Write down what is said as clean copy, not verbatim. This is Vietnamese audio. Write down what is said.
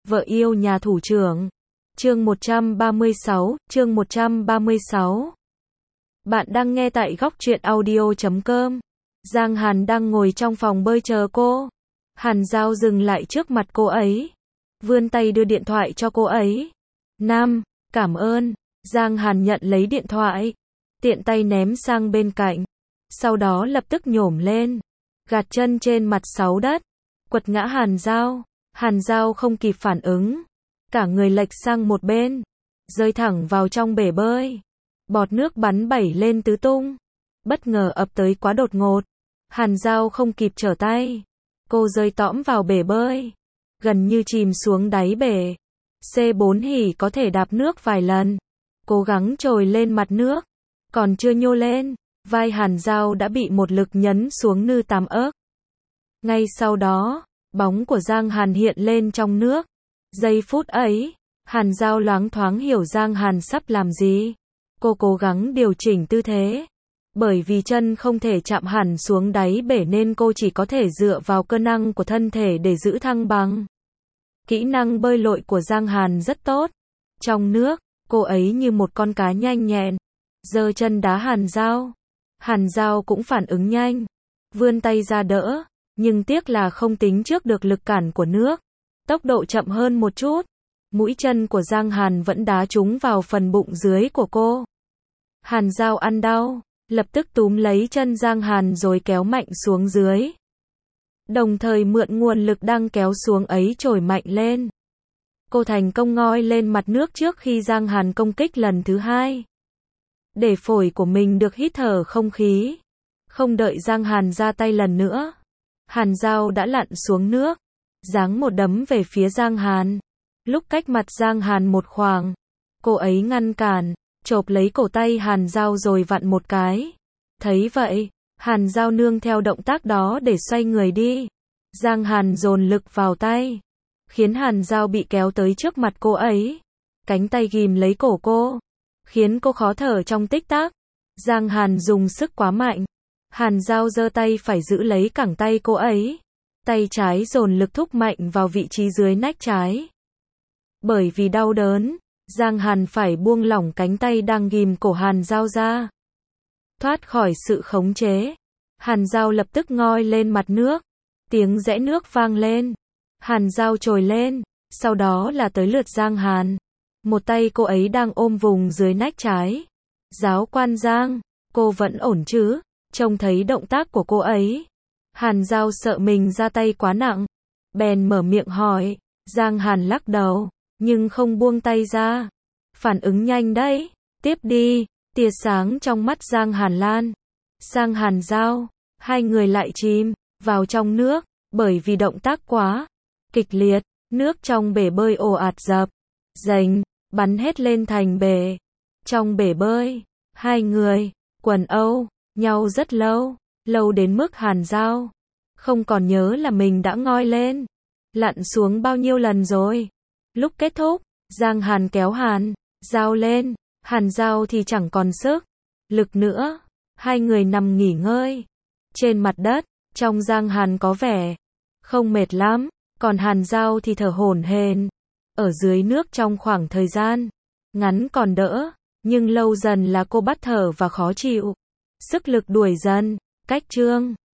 Vợ yêu nhà thủ trưởng. Chương 136, chương 136. Bạn đang nghe tại góc truyện audio.com. Giang Hàn đang ngồi trong phòng bơi chờ cô. Hàn Giao dừng lại trước mặt cô ấy, vươn tay đưa điện thoại cho cô ấy. Cảm ơn. Giang Hàn nhận lấy điện thoại, tiện tay ném sang bên cạnh, sau đó lập tức nhổm lên, gạt chân trên mặt sáu đất, quật ngã Hàn Giao. Hàn Giao không kịp phản ứng, cả người lệch sang một bên, rơi thẳng vào trong bể bơi. Bọt nước bắn bảy lên tứ tung, bất ngờ ập tới quá đột ngột. Hàn Giao không kịp trở tay, cô rơi tõm vào bể bơi, gần như chìm xuống đáy bể. C4 hỉ có thể đạp nước vài lần, cố gắng trồi lên mặt nước, còn chưa nhô lên, vai Hàn Giao đã bị một lực nhấn xuống nư tám ớc. Ngay sau đó, bóng của Giang Hàn hiện lên trong nước. Giây phút ấy, Hàn Giao loáng thoáng hiểu Giang Hàn sắp làm gì. Cô cố gắng điều chỉnh tư thế. Bởi vì chân không thể chạm hẳn xuống đáy bể nên cô chỉ có thể dựa vào cơ năng của thân thể để giữ thăng bằng. Kỹ năng bơi lội của Giang Hàn rất tốt. Trong nước, cô ấy như một con cá nhanh nhẹn, giơ chân đá Hàn Giao. Hàn Giao cũng phản ứng nhanh, vươn tay ra đỡ, nhưng tiếc là không tính trước được lực cản của nước. Tốc độ chậm hơn một chút, mũi chân của Giang Hàn vẫn đá trúng vào phần bụng dưới của cô. Hàn Giao ăn đau, lập tức túm lấy chân Giang Hàn rồi kéo mạnh xuống dưới. Đồng thời mượn nguồn lực đang kéo xuống ấy trồi mạnh lên. Cô thành công ngoi lên mặt nước trước khi Giang Hàn công kích lần thứ hai. Để phổi của mình được hít thở không khí. Không đợi Giang Hàn ra tay lần nữa, Hàn Giao đã lặn xuống nước, giáng một đấm về phía Giang Hàn. Lúc cách mặt Giang Hàn một khoảng, cô ấy ngăn cản, chộp lấy cổ tay Hàn Giao rồi vặn một cái. Thấy vậy, Hàn Giao nương theo động tác đó để xoay người đi. Giang Hàn dồn lực vào tay, khiến Hàn Giao bị kéo tới trước mặt cô ấy. Cánh tay ghim lấy cổ cô, khiến cô khó thở trong tích tắc. Giang Hàn dùng sức quá mạnh. Hàn Giao giơ tay phải giữ lấy cẳng tay cô ấy. Tay trái dồn lực thúc mạnh vào vị trí dưới nách trái. Bởi vì đau đớn, Giang Hàn phải buông lỏng cánh tay đang ghim cổ Hàn Giao ra. Thoát khỏi sự khống chế, Hàn Giao lập tức ngoi lên mặt nước. Tiếng rẽ nước vang lên. Hàn Giao trồi lên, sau đó là tới lượt Giang Hàn. Một tay cô ấy đang ôm vùng dưới nách trái. Giáo quan Giang, cô vẫn ổn chứ? Trông thấy động tác của cô ấy, Hàn Giao sợ mình ra tay quá nặng, bèn mở miệng hỏi. Giang Hàn lắc đầu, nhưng không buông tay ra. Phản ứng nhanh đấy, tiếp đi. Tia sáng trong mắt Giang Hàn lan sang Hàn Giao, hai người lại chìm vào trong nước. Bởi vì động tác quá kịch liệt, nước trong bể bơi ồ ạt dập dềnh, bắn hết lên thành bể. Trong bể bơi, hai người quần âu nhau rất lâu, lâu đến mức Hàn Giao không còn nhớ là mình đã ngoi lên, lặn xuống bao nhiêu lần rồi. Lúc kết thúc, Giang Hàn kéo Hàn Giao lên, Hàn Giao thì chẳng còn sức lực nữa. Hai người nằm nghỉ ngơi trên mặt đất. Trong Giang Hàn có vẻ không mệt lắm, còn Hàn Giao thì thở hổn hển. Ở dưới nước trong khoảng thời gian ngắn còn đỡ, nhưng lâu dần là cô bắt thở và khó chịu. Sức lực đuổi dần. Cách chương